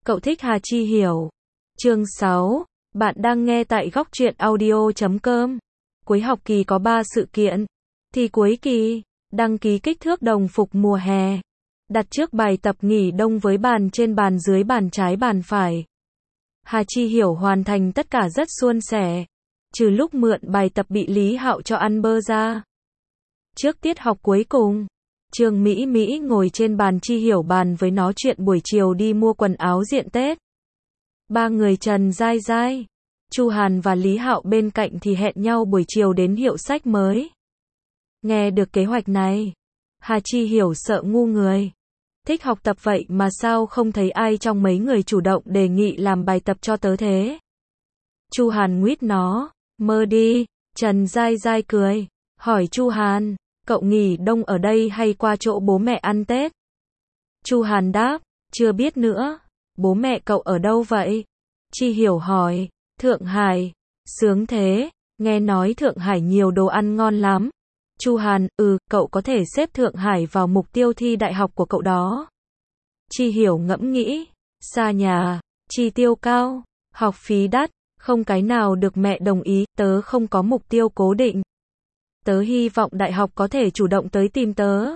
Cậu thích Hà Chi Hiểu. Chương 6. Bạn đang nghe tại góc truyện audio.com. Cuối học kỳ có 3 sự kiện. Thi cuối kỳ, đăng ký kích thước đồng phục mùa hè, đặt trước bài tập nghỉ đông với bàn trên bàn dưới bàn trái bàn phải. Hà Chi Hiểu hoàn thành tất cả rất suôn sẻ, trừ lúc mượn bài tập bị Lý Hạo cho ăn bơ ra. Trước tiết học cuối cùng, Trương Mỹ Mỹ ngồi trên bàn Chi Hiểu bàn với nó chuyện buổi chiều đi mua quần áo diện Tết. Ba người Trần Giai Giai, Chu Hàn và Lý Hạo bên cạnh thì hẹn nhau buổi chiều đến hiệu sách mới. Nghe được kế hoạch này, Hà Chi Hiểu sợ ngu người. Thích học tập vậy mà sao không thấy ai trong mấy người chủ động đề nghị làm bài tập cho tớ thế? Chu Hàn nguyết nó, mơ đi. Trần Giai Giai cười, hỏi Chu Hàn, cậu nghỉ đông ở đây hay qua chỗ bố mẹ ăn Tết? Chu Hàn đáp, chưa biết nữa. Bố mẹ cậu ở đâu vậy? Chi Hiểu hỏi, Thượng Hải. Sướng thế, nghe nói Thượng Hải nhiều đồ ăn ngon lắm. Chu Hàn, cậu có thể xếp Thượng Hải vào mục tiêu thi đại học của cậu đó. Chi Hiểu ngẫm nghĩ, xa nhà, chi tiêu cao, học phí đắt, không cái nào được mẹ đồng ý, tớ không có mục tiêu cố định. Tớ hy vọng đại học có thể chủ động tới tìm tớ.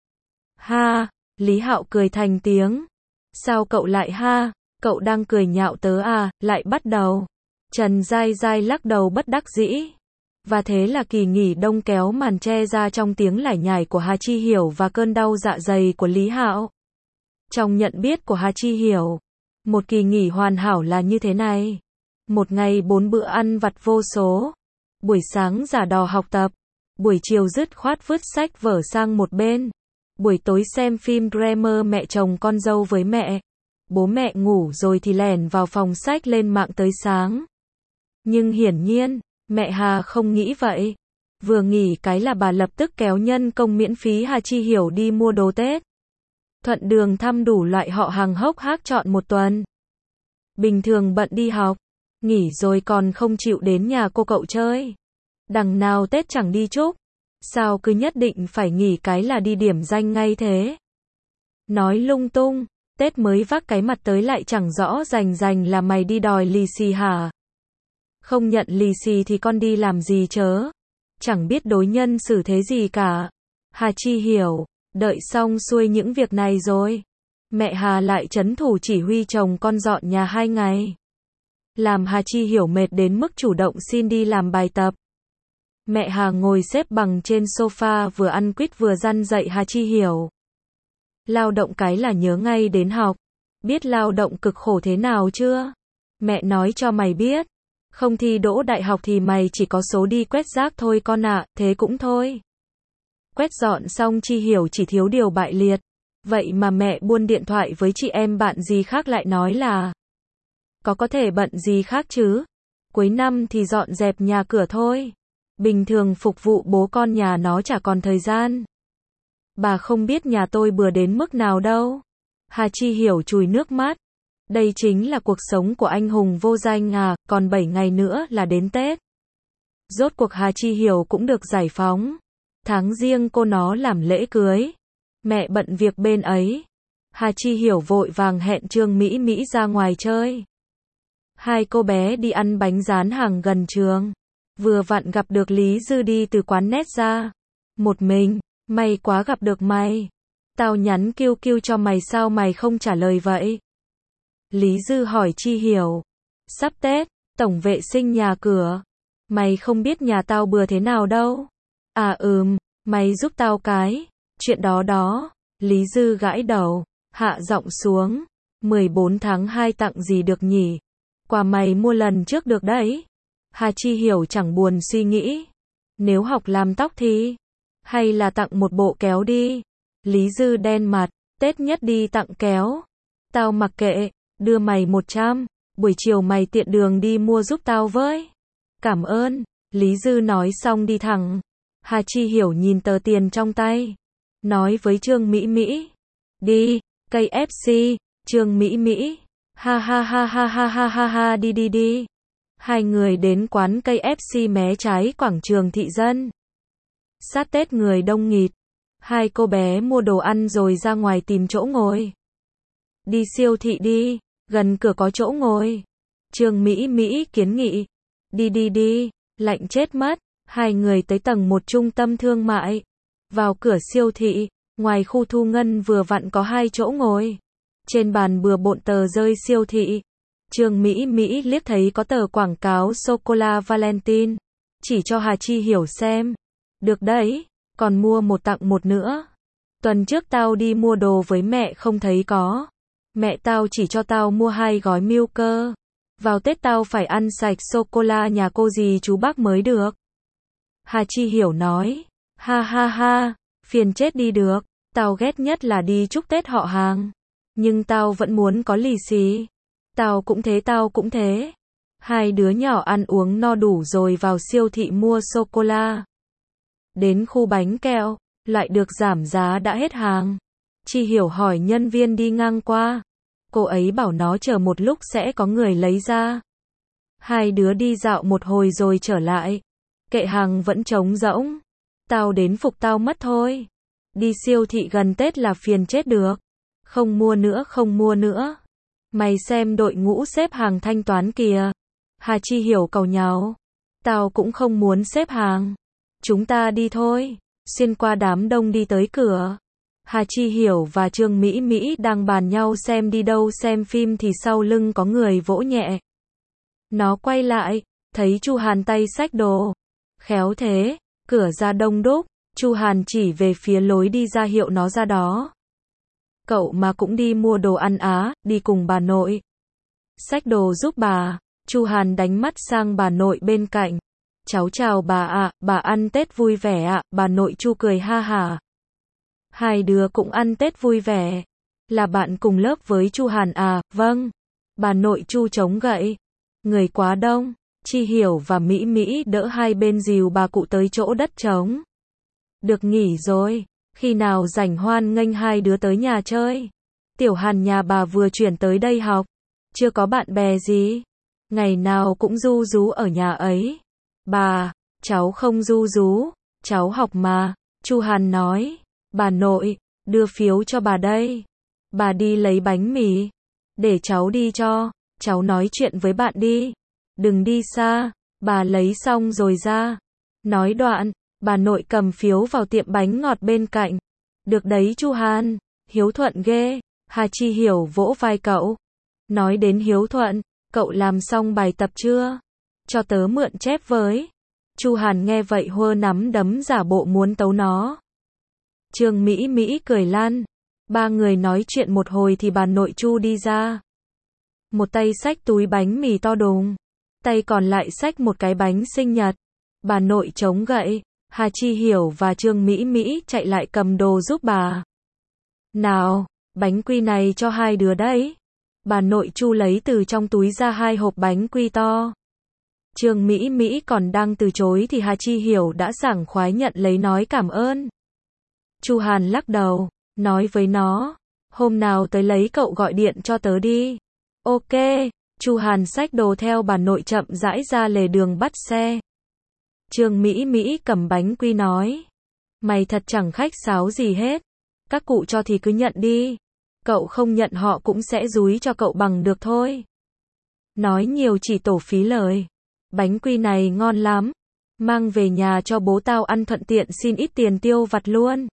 Ha, Lý Hạo cười thành tiếng. Sao cậu lại ha, cậu đang cười nhạo tớ à, lại bắt đầu. Trần Giai Giai lắc đầu bất đắc dĩ. Và thế là kỳ nghỉ đông kéo màn che ra trong tiếng lải nhải của Hà Chi Hiểu và cơn đau dạ dày của Lý Hạo. Trong nhận biết của Hà Chi Hiểu, một kỳ nghỉ hoàn hảo là như thế này. Một ngày 4 bữa ăn vặt vô số. Buổi sáng giả đò học tập. Buổi chiều dứt khoát vứt sách vở sang một bên. Buổi tối xem phim drama mẹ chồng con dâu với mẹ. Bố mẹ ngủ rồi thì lẻn vào phòng sách lên mạng tới sáng. Nhưng hiển nhiên, mẹ Hà không nghĩ vậy. Vừa nghỉ cái là bà lập tức kéo nhân công miễn phí Hà Chi Hiểu đi mua đồ Tết. Thuận đường thăm đủ loại họ hàng hốc hác chọn một tuần. Bình thường bận đi học, nghỉ rồi còn không chịu đến nhà cô cậu chơi. Đằng nào Tết chẳng đi chúc, sao cứ nhất định phải nghỉ cái là đi điểm danh ngay thế? Nói lung tung, Tết mới vác cái mặt tới lại chẳng rõ rành là mày đi đòi lì xì hả? Không nhận lì xì thì con đi làm gì chớ? Chẳng biết đối nhân xử thế gì cả. Hà Chi Hiểu, đợi xong xuôi những việc này rồi, mẹ Hà lại trấn thủ chỉ huy chồng con dọn nhà 2 ngày. Làm Hà Chi Hiểu mệt đến mức chủ động xin đi làm bài tập. Mẹ Hà ngồi xếp bằng trên sofa vừa ăn quýt vừa răn dạy Hà Chi Hiểu. Lao động cái là nhớ ngay đến học. Biết lao động cực khổ thế nào chưa? Mẹ nói cho mày biết. Không thi đỗ đại học thì mày chỉ có số đi quét rác thôi con ạ, thế cũng thôi. Quét dọn xong Chi Hiểu chỉ thiếu điều bại liệt. Vậy mà mẹ buôn điện thoại với chị em bạn gì khác lại nói là có thể bận gì khác chứ? Cuối năm thì dọn dẹp nhà cửa thôi. Bình thường phục vụ bố con nhà nó chả còn thời gian. Bà không biết nhà tôi bừa đến mức nào đâu. Hà Chi Hiểu chùi nước mắt. Đây chính là cuộc sống của anh hùng vô danh à, còn 7 ngày nữa là đến Tết. Rốt cuộc Hà Chi Hiểu cũng được giải phóng. Tháng riêng cô nó làm lễ cưới. Mẹ bận việc bên ấy. Hà Chi Hiểu vội vàng hẹn Trương Mỹ Mỹ ra ngoài chơi. Hai cô bé đi ăn bánh rán hàng gần trường. Vừa vặn gặp được Lý Dư đi từ quán nét ra. Một mình, may quá gặp được mày. Tao nhắn QQ cho mày sao mày không trả lời vậy? Lý Dư hỏi Chi Hiểu. Sắp Tết, tổng vệ sinh nhà cửa. Mày không biết nhà tao bừa thế nào đâu. À mày giúp tao cái. Chuyện đó. Lý Dư gãi đầu, hạ giọng xuống. 14 tháng 2 tặng gì được nhỉ? Quà mày mua lần trước được đấy. Hà Chi Hiểu chẳng buồn suy nghĩ. Nếu học làm tóc thì, hay là tặng một bộ kéo đi. Lý Dư đen mặt, Tết nhất đi tặng kéo. Tao mặc kệ, đưa mày 100, buổi chiều mày tiện đường đi mua giúp tao với. Cảm ơn, Lý Dư nói xong đi thẳng. Hà Chi Hiểu nhìn tờ tiền trong tay, nói với Trương Mỹ Mỹ. Đi, KFC, Trương Mỹ Mỹ. Ha, đi. Hai người đến quán KFC mé trái quảng trường thị dân. Sát Tết người đông nghịt. Hai cô bé mua đồ ăn rồi ra ngoài tìm chỗ ngồi. Đi siêu thị đi. gần cửa có chỗ ngồi. Trương Mỹ Mỹ kiến nghị. Đi, lạnh chết mất. Hai người tới tầng 1 trung tâm thương mại. Vào cửa siêu thị, ngoài khu thu ngân vừa vặn có 2 chỗ ngồi. Trên bàn bừa bộn tờ rơi siêu thị. Trương Mỹ Mỹ liếc thấy có tờ quảng cáo sô-cô-la Valentine. Chỉ cho Hà Chi Hiểu xem. Được đấy, còn mua 1 tặng 1 nữa. Tuần trước tao đi mua đồ với mẹ không thấy có. Mẹ tao chỉ cho tao mua 2 gói Milker. Vào Tết tao phải ăn sạch sô-cô-la nhà cô dì chú bác mới được. Hà Chi Hiểu nói. Ha, phiền chết đi được. Tao ghét nhất là đi chúc Tết họ hàng. Nhưng tao vẫn muốn có lì xì. Tao cũng thế. Hai đứa nhỏ ăn uống no đủ rồi vào siêu thị mua sô-cô-la. Đến khu bánh kẹo, lại được giảm giá đã hết hàng. Chi Hiểu hỏi nhân viên đi ngang qua. Cô ấy bảo nó chờ một lúc sẽ có người lấy ra. Hai đứa đi dạo một hồi rồi trở lại. Kệ hàng vẫn trống rỗng. Tao đến phục tao mất thôi. Đi siêu thị gần Tết là phiền chết được. Không mua nữa. Mày xem đội ngũ xếp hàng thanh toán kìa. Hà Chi Hiểu càu nhàu. Tao cũng không muốn xếp hàng. Chúng ta đi thôi. Xuyên qua đám đông đi tới cửa. Hà Chi Hiểu và Trương Mỹ Mỹ đang bàn nhau xem đi đâu xem phim thì sau lưng có người vỗ nhẹ. Nó quay lại, thấy Chu Hàn tay xách đồ. Khéo thế, cửa ra đông đúc, Chu Hàn chỉ về phía lối đi ra hiệu nó ra đó. Cậu mà cũng đi mua đồ ăn á, đi cùng bà nội. Xách đồ giúp bà. Chu Hàn đánh mắt sang bà nội bên cạnh. Cháu chào bà ạ, bà ăn Tết vui vẻ ạ, bà nội Chu cười ha hả. Hai đứa cũng ăn Tết vui vẻ. Là bạn cùng lớp với Chu Hàn à, vâng. Bà nội Chu chống gậy. Người quá đông. Chi Hiểu và Mỹ Mỹ đỡ hai bên dìu bà cụ tới chỗ đất trống. Được nghỉ rồi. Khi nào rảnh hoan nghênh hai đứa tới nhà chơi. Tiểu Hàn nhà bà vừa chuyển tới đây học. Chưa có bạn bè gì. Ngày nào cũng ru rú ở nhà ấy. Bà, cháu không ru rú. Cháu học mà. Chu Hàn nói. Bà nội, đưa phiếu cho bà đây. Bà đi lấy bánh mì. Để cháu đi cho. Cháu nói chuyện với bạn đi. Đừng đi xa. Bà lấy xong rồi ra. Nói đoạn, bà nội cầm phiếu vào tiệm bánh ngọt bên cạnh. Được đấy Chu Hàn, hiếu thuận ghê. Hà Chi Hiểu vỗ vai cậu. Nói đến hiếu thuận, cậu làm xong bài tập chưa? Cho tớ mượn chép với. Chu Hàn nghe vậy hơ nắm đấm giả bộ muốn tấu nó. Trương Mỹ Mỹ cười lan. Ba người nói chuyện một hồi thì bà nội Chu đi ra. Một tay xách túi bánh mì to đùng. Tay còn lại xách một cái bánh sinh nhật. Bà nội chống gậy. Hà Chi Hiểu và Trương Mỹ Mỹ chạy lại cầm đồ giúp bà. Nào, bánh quy này cho hai đứa đấy. Bà nội Chu lấy từ trong túi ra 2 hộp bánh quy to. Trương Mỹ Mỹ còn đang từ chối thì Hà Chi Hiểu đã sảng khoái nhận lấy nói cảm ơn. Chu Hàn lắc đầu, nói với nó, hôm nào tới lấy cậu gọi điện cho tớ đi. Ok, Chu Hàn xách đồ theo bà nội chậm rãi ra lề đường bắt xe. Trương Mỹ Mỹ cầm bánh quy nói, mày thật chẳng khách sáo gì hết. Các cụ cho thì cứ nhận đi. Cậu không nhận họ cũng sẽ dúi cho cậu bằng được thôi. Nói nhiều chỉ tổ phí lời. Bánh quy này ngon lắm. Mang về nhà cho bố tao ăn thuận tiện xin ít tiền tiêu vặt luôn.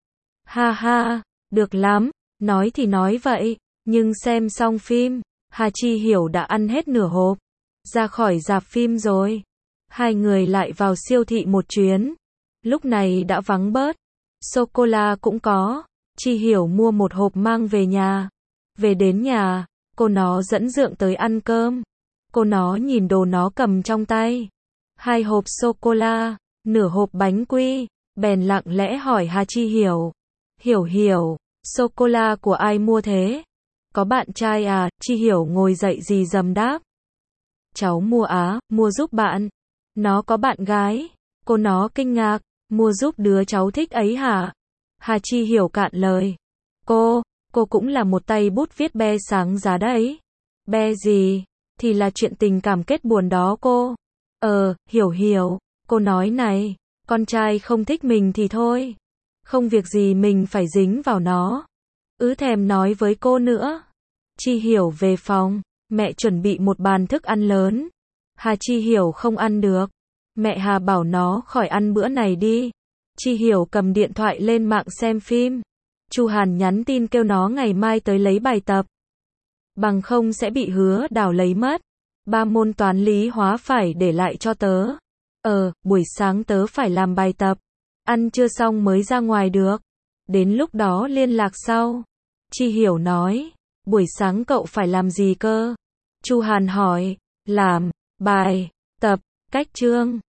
Ha, được lắm. Nói thì nói vậy. Nhưng xem xong phim, Hà Chi Hiểu đã ăn hết nửa hộp. Ra khỏi rạp phim rồi. Hai người lại vào siêu thị một chuyến. Lúc này đã vắng bớt. Sô-cô-la cũng có. Chi Hiểu mua một hộp mang về nhà. Về đến nhà, cô nó dẫn Dượng tới ăn cơm. Cô nó nhìn đồ nó cầm trong tay. 2 hộp sô-cô-la, nửa hộp bánh quy. Bèn lặng lẽ hỏi Hà Chi Hiểu. Hiểu, sô-cô-la của ai mua thế? Có bạn trai à? Chi Hiểu ngồi dậy rì rầm đáp. Cháu mua giúp bạn. Nó có bạn gái. Cô nó kinh ngạc. Mua giúp đứa cháu thích ấy hả? Hà Chi Hiểu cạn lời. Cô cũng là một tay bút viết be sáng giá đấy. Be gì? Thì là chuyện tình cảm kết buồn đó cô. Hiểu. Cô nói này, con trai không thích mình thì thôi. Không việc gì mình phải dính vào nó. Thèm nói với cô nữa. Chi Hiểu về phòng, mẹ chuẩn bị một bàn thức ăn lớn. Hà Chi Hiểu không ăn được. Mẹ Hà bảo nó khỏi ăn bữa này đi. Chi Hiểu cầm điện thoại lên mạng xem phim. Chu Hàn nhắn tin kêu nó ngày mai tới lấy bài tập. Bằng không sẽ bị Hứa Đào lấy mất. 3 môn toán lý hóa phải để lại cho tớ. Buổi sáng tớ phải làm bài tập. Ăn chưa xong mới ra ngoài được. Đến lúc đó liên lạc sau. Chi Hiểu nói. Buổi sáng cậu phải làm gì cơ? Chu Hàn hỏi. Làm bài tập, cách chương.